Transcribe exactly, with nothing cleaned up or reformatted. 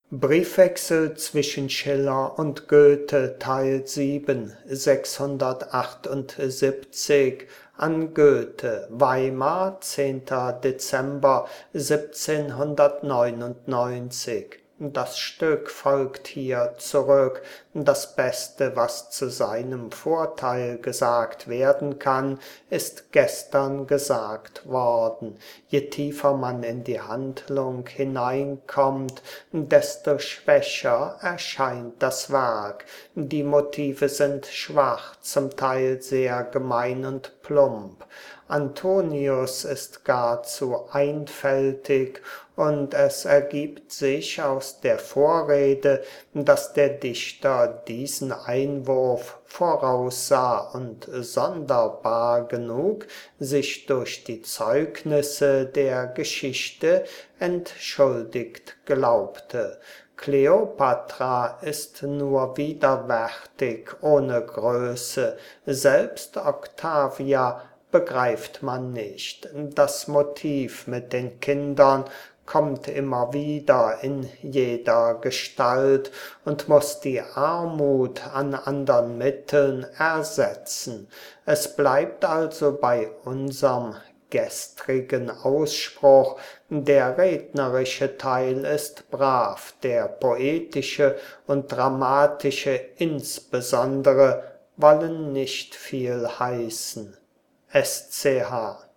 Briefwechsel zwischen Schiller und Goethe Teil sieben, sechshundertachtundsiebzig an Goethe, Weimar, zehnter Dezember siebzehnhundertneunundneunzig. Das Stück folgt hier zurück. Das Beste, was zu seinem Vorteil gesagt werden kann, ist gestern gesagt worden. Je tiefer man in die Handlung hineinkommt, desto schwächer erscheint das Werk. Die Motive sind schwach, zum Teil sehr gemein und plump. Antonius ist gar zu einfältig, und es ergibt sich aus der Vorrede, dass der Dichter diesen Einwurf voraussah und sonderbar genug sich durch die Zeugnisse der Geschichte entschuldigt glaubte. Kleopatra ist nur widerwärtig, ohne Größe, selbst Octavia begreift man nicht. Das Motiv mit den Kindern kommt immer wieder in jeder Gestalt und muss die Armut an andern Mitteln ersetzen. Es bleibt also bei unserm gestrigen Ausspruch: Der rednerische Teil ist brav, der poetische und dramatische insbesondere wollen nicht viel heißen. S C H